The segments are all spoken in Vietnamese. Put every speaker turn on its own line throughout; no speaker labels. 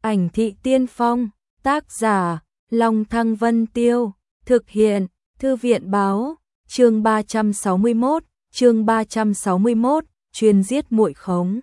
Ảnh thị tiên phong, tác giả, Long Thăng Vân Tiêu, thực hiện, Thư viện báo, chương 361, chuyên giết muội khống.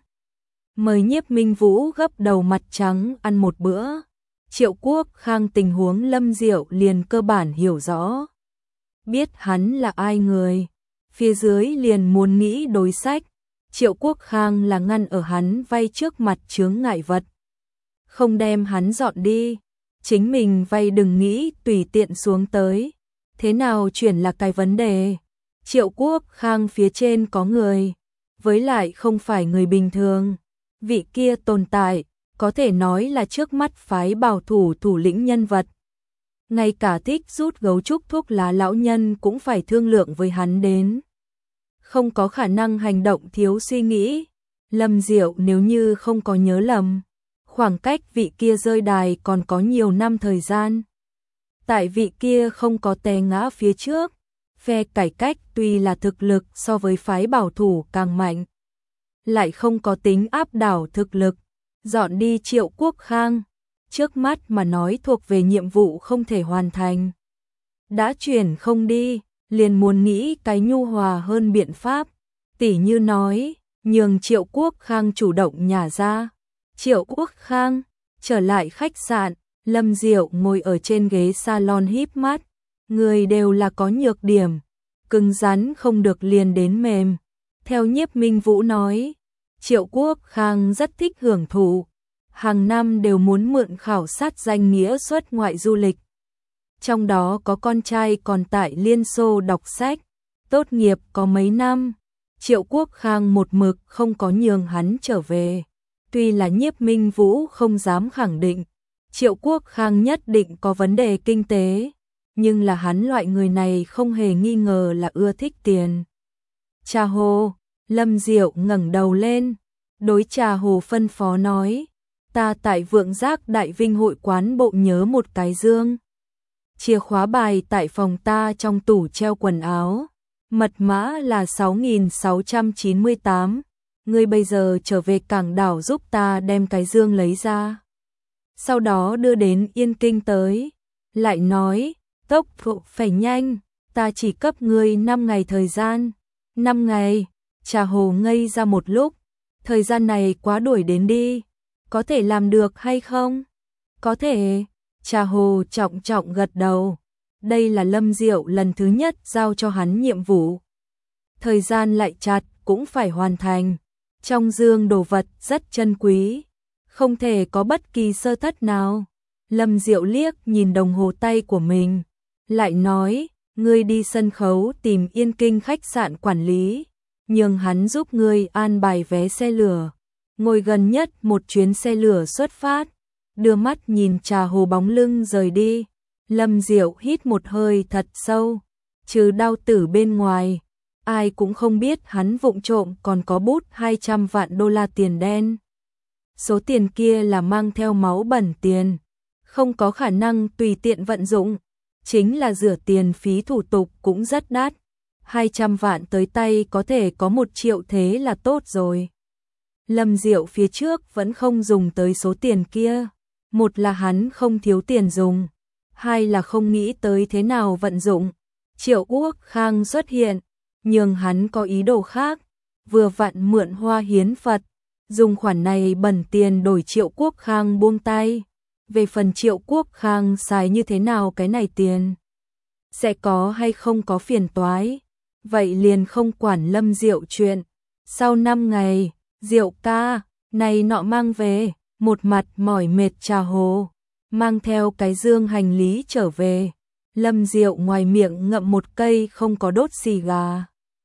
Mời Nhiếp Minh Vũ gấp đầu mặt trắng ăn một bữa. Triệu Quốc Khang tình huống Lâm Diệu liền cơ bản hiểu rõ. Biết hắn là ai người, phía dưới liền muốn nghĩ đối sách. Triệu Quốc Khang là ngăn ở hắn vay trước mặt chướng ngại vật. Không đem hắn dọn đi, chính mình vay đừng nghĩ tùy tiện xuống tới. Thế nào chuyển là cái vấn đề. Triệu Quốc Khang phía trên có người, với lại không phải người bình thường. Vị kia tồn tại, có thể nói là trước mắt phái bảo thủ thủ lĩnh nhân vật. Ngay cả thích rút gấu trúc thuốc lá lão nhân cũng phải thương lượng với hắn đến. Không có khả năng hành động thiếu suy nghĩ. Lâm Diệu nếu như không có nhớ lầm, khoảng cách vị kia rơi đài còn có nhiều năm thời gian. Tại vị kia không có té ngã phía trước, phe cải cách tuy là thực lực so với phái bảo thủ càng mạnh, lại không có tính áp đảo thực lực. Dọn đi Triệu Quốc Khang, trước mắt mà nói thuộc về nhiệm vụ không thể hoàn thành. Đã chuyển không đi, liền muốn nghĩ cái nhu hòa hơn biện pháp. Tỉ như nói, nhường Triệu Quốc Khang chủ động nhả ra. Triệu Quốc Khang trở lại khách sạn, Lâm Diệu ngồi ở trên ghế salon híp mắt. Người đều là có nhược điểm, cứng rắn không được liền đến mềm. Theo Nhiếp Minh Vũ nói, Triệu Quốc Khang rất thích hưởng thụ, hàng năm đều muốn mượn khảo sát danh nghĩa xuất ngoại du lịch. Trong đó có con trai còn tại Liên Xô đọc sách, tốt nghiệp có mấy năm, Triệu Quốc Khang một mực không có nhường hắn trở về. Tuy là Nhiếp Minh Vũ không dám khẳng định, Triệu Quốc Khang nhất định có vấn đề kinh tế, nhưng là hắn loại người này không hề nghi ngờ là ưa thích tiền. Trà Hồ, Lâm Diệu ngẩng đầu lên, đối Trà Hồ phân phó nói, ta tại Vượng Giác Đại Vinh hội quán bộ nhớ một cái dương. Chìa khóa bài tại phòng ta trong tủ treo quần áo, mật mã là 6698. Ngươi bây giờ trở về cảng đảo giúp ta đem cái dương lấy ra. Sau đó đưa đến Yên Kinh tới. Lại nói, tốc độ phải nhanh, ta chỉ cấp ngươi 5 ngày thời gian. 5 ngày, Trà Hồ ngây ra một lúc. Thời gian này quá đuổi đến đi. Có thể làm được hay không? Có thể. Trà Hồ trọng trọng gật đầu. Đây là Lâm Diệu lần thứ nhất giao cho hắn nhiệm vụ. Thời gian lại chặt cũng phải hoàn thành. Trong dương đồ vật rất chân quý, không thể có bất kỳ sơ thất nào. Lâm Diệu liếc nhìn đồng hồ tay của mình, lại nói, ngươi đi sân khấu tìm Yên Kinh khách sạn quản lý, nhường hắn giúp ngươi an bài vé xe lửa, ngồi gần nhất một chuyến xe lửa xuất phát. Đưa mắt nhìn Trà Hồ bóng lưng rời đi, Lâm Diệu hít một hơi thật sâu, trừ đau tử bên ngoài. Ai cũng không biết hắn vụng trộm còn có bút 200 vạn đô la tiền đen. Số tiền kia là mang theo máu bẩn tiền, không có khả năng tùy tiện vận dụng, chính là rửa tiền phí thủ tục cũng rất đắt. 200 vạn tới tay có thể có 1 triệu thế là tốt rồi. Lâm Diệu phía trước vẫn không dùng tới số tiền kia, một là hắn không thiếu tiền dùng, hai là không nghĩ tới thế nào vận dụng. Triệu Quốc Khang xuất hiện, nhưng hắn có ý đồ khác, vừa vặn mượn Hoa hiến Phật, dùng khoản này bẩn tiền đổi Triệu Quốc Khang buông tay. Về phần Triệu Quốc Khang xài như thế nào cái này tiền, sẽ có hay không có phiền toái, vậy liền không quản Lâm Diệu chuyện. Sau 5 ngày, Diệu ca, này nọ mang về, một mặt mỏi mệt Trà Hồ, mang theo cái dương hành lý trở về. Lâm Diệu ngoài miệng ngậm một cây không có đốt xì gà.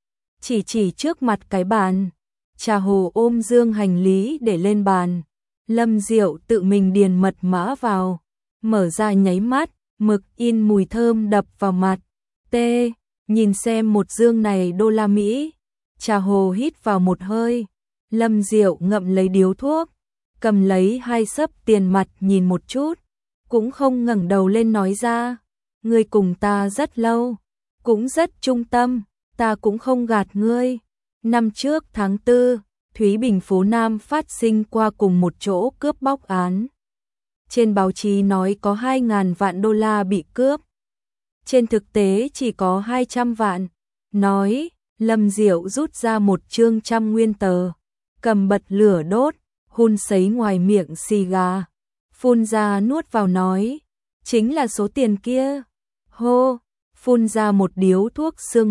Chỉ trước mặt cái bàn, Trà Hồ ôm dương hành lý để lên bàn. Lâm Diệu tự mình điền mật mã vào, mở ra nháy mắt, mực in mùi thơm đập vào mặt. Tê, nhìn xem một dương này đô la Mỹ. Trà Hồ hít vào một hơi. Lâm Diệu ngậm lấy điếu thuốc, cầm lấy 2 xấp tiền mặt nhìn một chút, cũng không ngẩng đầu lên nói ra. Ngươi cùng ta rất lâu, cũng rất trung tâm, ta cũng không gạt ngươi. Năm trước tháng 4, Thúy Bình phố Nam phát sinh qua cùng một chỗ cướp bóc án. Trên báo chí nói có 2.000 vạn đô la bị cướp. Trên thực tế chỉ có 200 vạn. Nói, Lâm Diệu rút ra một chương 100 nguyên tờ, cầm bật lửa đốt, hun sấy ngoài miệng xì gà, phun ra nuốt vào nói, chính là số tiền kia. Hô, phun ra một điếu thuốc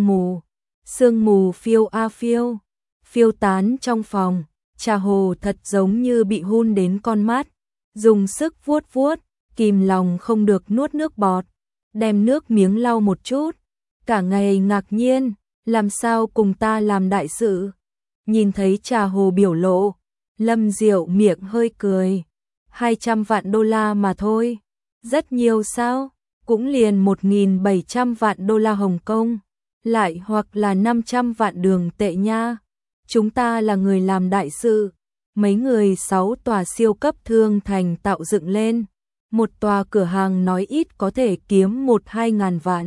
sương mù phiêu a phiêu, phiêu tán trong phòng. Trà Hồ thật giống như bị hun đến con mắt, dùng sức vuốt vuốt, kìm lòng không được nuốt nước bọt, đem nước miếng lau một chút, cả ngày ngạc nhiên, làm sao cùng ta làm đại sự. Nhìn thấy Trà Hồ biểu lộ, Lâm Diệu miệng hơi cười, 200 vạn đô la mà thôi, rất nhiều sao, cũng liền 1.700 vạn đô la Hồng Kông, lại hoặc là 500 vạn đường tệ nha. Chúng ta là người làm đại sự, mấy người 6 tòa siêu cấp thương thành tạo dựng lên, một tòa cửa hàng nói ít có thể kiếm 1-2 ngàn vạn.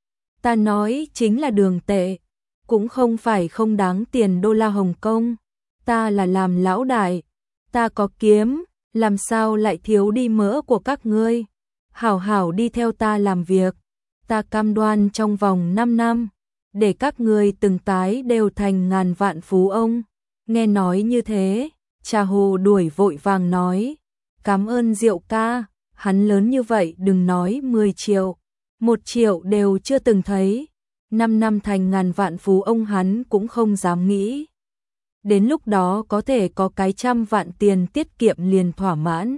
Ta nói chính là đường tệ, cũng không phải không đáng tiền đô la Hồng Kông, ta là làm lão đại, ta có kiếm, làm sao lại thiếu đi mỡ của các ngươi, hảo hảo đi theo ta làm việc, ta cam đoan trong vòng 5 năm. Để các ngươi từng tái đều thành ngàn vạn phú ông. Nghe nói như thế, Trà Hồ đuổi vội vàng nói, cảm ơn Diệu ca, hắn lớn như vậy đừng nói 10 triệu, 1 triệu đều chưa từng thấy, 5 năm thành ngàn vạn phú ông hắn cũng không dám nghĩ. Đến lúc đó có thể có cái 100 vạn tiền tiết kiệm liền thỏa mãn.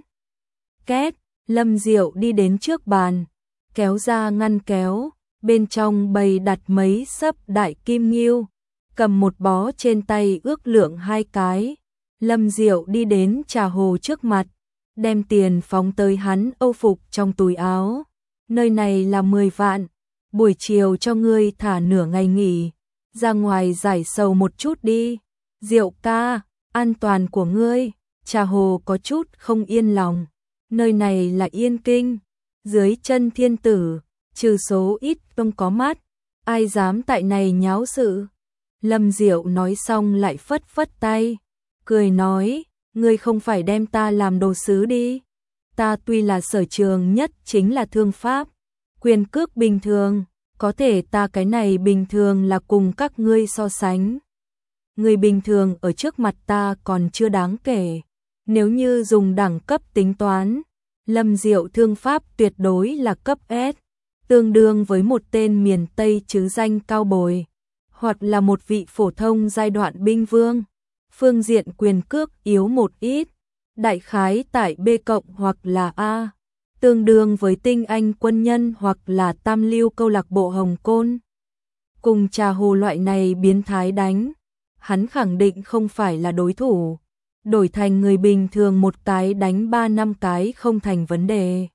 Két, Lâm Diệu đi đến trước bàn, kéo ra ngăn kéo. Bên trong bày đặt mấy sấp đại kim ngưu, cầm một bó trên tay ước lượng 2 cái. Lâm Diệu đi đến Trà Hồ trước mặt, đem tiền phóng tới hắn âu phục trong túi áo. Nơi này là 10 vạn, buổi chiều cho ngươi thả nửa ngày nghỉ, ra ngoài giải sầu một chút đi. Diệu ca, an toàn của ngươi. Trà Hồ có chút không yên lòng. Nơi này là Yên Kinh, dưới chân thiên tử. Trừ số ít không có mắt, ai dám tại này nháo sự. Lâm Diệu nói xong lại phất phất tay, cười nói, ngươi không phải đem ta làm đồ sứ đi. Ta tuy là sở trường nhất chính là thương pháp, quyền cước bình thường, có thể ta cái này bình thường là cùng các ngươi so sánh. Người bình thường ở trước mặt ta còn chưa đáng kể, nếu như dùng đẳng cấp tính toán, Lâm Diệu thương pháp tuyệt đối là cấp S. Tương đương với một tên miền Tây chứ danh cao bồi, hoặc là một vị phổ thông giai đoạn binh vương, phương diện quyền cước yếu một ít, đại khái tại B cộng hoặc là A, tương đương với tinh anh quân nhân hoặc là tam lưu câu lạc bộ Hồng Côn. Cùng Trà Hồ loại này biến thái đánh, hắn khẳng định không phải là đối thủ, đổi thành người bình thường một cái đánh 3-5 cái không thành vấn đề.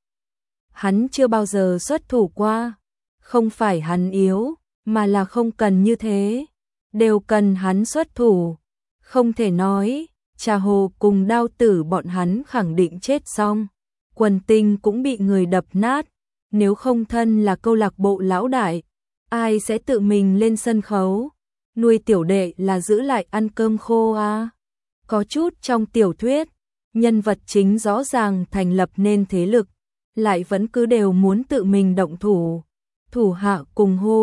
Hắn chưa bao giờ xuất thủ qua, không phải hắn yếu, mà là không cần như thế, đều cần hắn xuất thủ. Không thể nói, Trà Hồ cùng Đao Tử bọn hắn khẳng định chết xong, Quần Tinh cũng bị người đập nát, nếu không thân là câu lạc bộ lão đại, ai sẽ tự mình lên sân khấu, nuôi tiểu đệ là giữ lại ăn cơm khô à. Có chút trong tiểu thuyết, nhân vật chính rõ ràng thành lập nên thế lực, lại vẫn cứ đều muốn tự mình động thủ. Thủ hạ cùng hô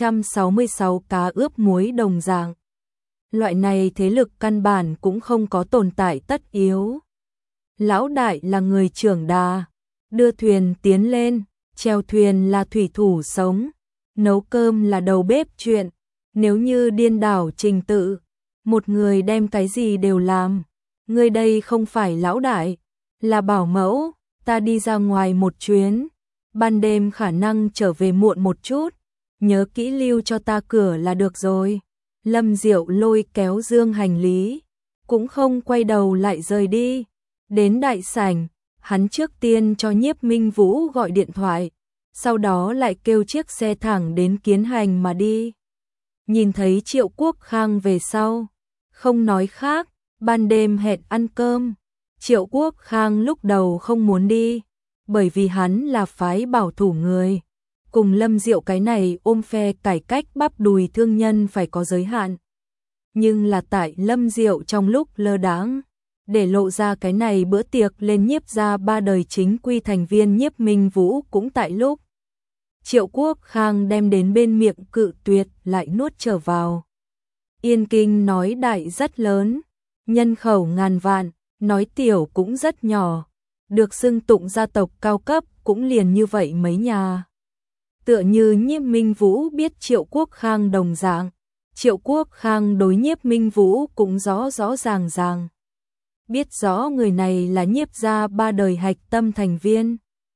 666 cá ướp muối đồng dạng. Loại này thế lực căn bản cũng không có tồn tại tất yếu. Lão đại là người trưởng đà, đưa thuyền tiến lên, chèo thuyền là thủy thủ sống, nấu cơm là đầu bếp chuyện. Nếu như điên đảo trình tự, một người đem cái gì đều làm. Người đây không phải lão đại, là bảo mẫu. Ta đi ra ngoài một chuyến, ban đêm khả năng trở về muộn một chút, nhớ kỹ lưu cho ta cửa là được rồi. Lâm Diệu lôi kéo dương hành lý, cũng không quay đầu lại rời đi. Đến đại sảnh, hắn trước tiên cho Nhiếp Minh Vũ gọi điện thoại, sau đó lại kêu chiếc xe thẳng đến Kiến Hành mà đi. Nhìn thấy Triệu Quốc Khang về sau, không nói khác, ban đêm hẹn ăn cơm. Triệu Quốc Khang lúc đầu không muốn đi, bởi vì hắn là phái bảo thủ người. Cùng Lâm Diệu cái này ôm phe cải cách bắp đùi thương nhân phải có giới hạn. Nhưng là tại Lâm Diệu trong lúc lơ đãng, để lộ ra cái này bữa tiệc lên Nhiếp gia 3 đời chính quy thành viên Nhiếp Minh Vũ cũng tại lúc Triệu Quốc Khang đem đến bên miệng cự tuyệt lại nuốt trở vào. Yên Kinh nói đại rất lớn, nhân khẩu ngàn vạn, nói tiểu cũng rất nhỏ, được xưng tụng gia tộc cao cấp cũng liền như vậy mấy nhà. Tựa như Nhiếp Minh Vũ biết Triệu Quốc Khang đồng dạng, Triệu Quốc Khang đối Nhiếp Minh Vũ cũng rõ rõ ràng ràng. Biết rõ người này là Nhiếp gia 3 đời hạch tâm thành viên.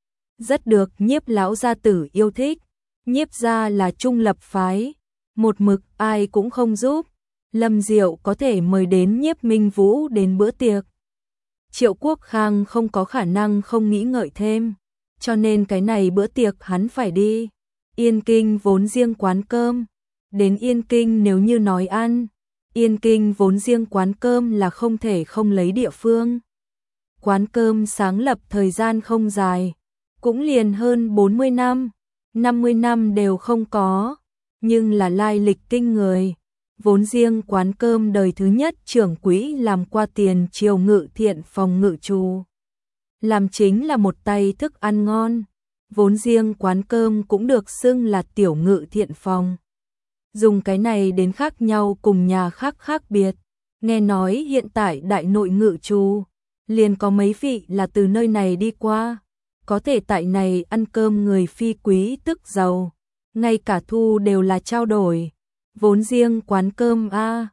Rất được Nhiếp lão gia tử yêu thích, Nhiếp gia là trung lập phái, một mực ai cũng không giúp. Lâm Diệu có thể mời đến Nhiếp Minh Vũ đến bữa tiệc. Triệu Quốc Khang không có khả năng không nghĩ ngợi thêm, cho nên cái này bữa tiệc hắn phải đi. Yên Kinh vốn riêng quán cơm, đến Yên Kinh nếu như nói ăn, Yên Kinh vốn riêng quán cơm là không thể không lấy địa phương. Quán cơm sáng lập thời gian không dài, cũng liền hơn 40 năm, 50 năm đều không có, nhưng là lai lịch kinh người. Vốn riêng quán cơm đời thứ nhất trưởng quỹ làm qua tiền triều ngự thiện phòng ngự trù. Làm chính là một tay thức ăn ngon, vốn riêng quán cơm cũng được xưng là tiểu ngự thiện phòng. Dùng cái này đến khác nhau cùng nhà khác khác biệt, nghe nói hiện tại đại nội ngự trù, liền có mấy vị là từ nơi này đi qua, có thể tại này ăn cơm người phi quý tức giàu, ngay cả thu đều là trao đổi. Vốn riêng quán cơm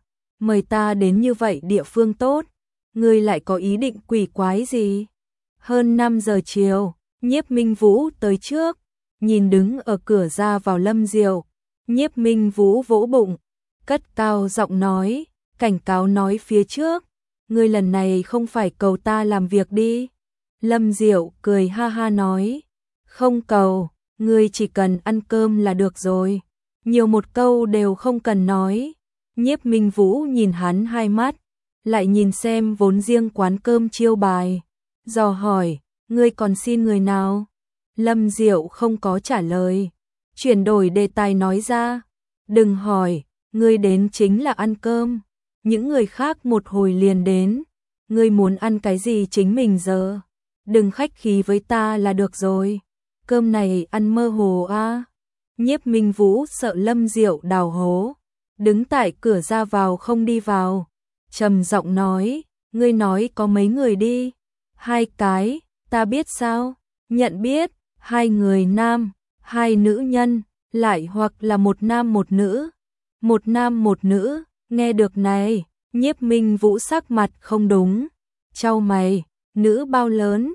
mời ta đến như vậy địa phương tốt, ngươi lại có ý định quỷ quái gì? Hơn 5 giờ chiều, Nhiếp Minh Vũ tới trước, nhìn đứng ở cửa ra vào Lâm Diệu, Nhiếp Minh Vũ vỗ bụng, cất cao giọng nói, cảnh cáo nói phía trước, ngươi lần này không phải cầu ta làm việc đi. Lâm Diệu cười ha ha nói, không cầu, ngươi chỉ cần ăn cơm là được rồi. Nhiều một câu đều không cần nói. Nhiếp Minh Vũ nhìn hắn hai mắt, lại nhìn xem vốn riêng quán cơm chiêu bài, dò hỏi, ngươi còn xin người nào? Lâm Diệu không có trả lời, chuyển đổi đề tài nói ra, đừng hỏi, ngươi đến chính là ăn cơm, những người khác một hồi liền đến, ngươi muốn ăn cái gì chính mình giờ, đừng khách khí với ta là được rồi, cơm này ăn mơ hồ Nhiếp Minh Vũ sợ Lâm Diệu đào hố, đứng tại cửa ra vào không đi vào, trầm giọng nói, ngươi nói có mấy người đi? 2 cái, ta biết sao? Nhận biết, 2 người nam, 2 nữ nhân, lại hoặc là 1 nam 1 nữ. 1 nam 1 nữ, nghe được này, Nhiếp Minh Vũ sắc mặt không đúng, chau mày, nữ bao lớn?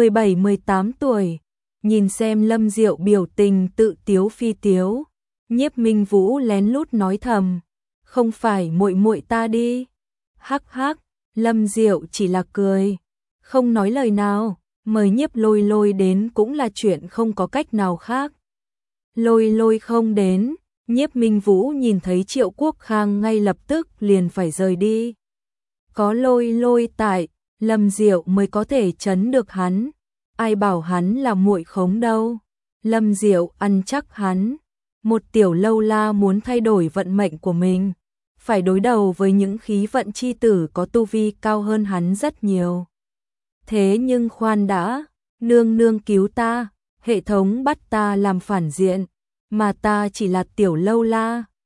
17-18 tuổi. Nhìn xem Lâm Diệu biểu tình tự tiếu phi tiếu, Nhiếp Minh Vũ lén lút nói thầm, không phải muội muội ta đi. Hắc hắc, Lâm Diệu chỉ là cười, không nói lời nào, mời Nhiếp Lôi Lôi đến cũng là chuyện không có cách nào khác. Lôi Lôi không đến, Nhiếp Minh Vũ nhìn thấy Triệu Quốc Khang ngay lập tức liền phải rời đi. Có Lôi Lôi tại, Lâm Diệu mới có thể trấn được hắn. Ai bảo hắn là muội khống đâu. Lâm Diệu ăn chắc hắn. Một tiểu lâu la muốn thay đổi vận mệnh của mình, phải đối đầu với những khí vận chi tử có tu vi cao hơn hắn rất nhiều. Thế nhưng khoan đã, nương nương cứu ta, hệ thống bắt ta làm phản diện, mà ta chỉ là tiểu lâu la,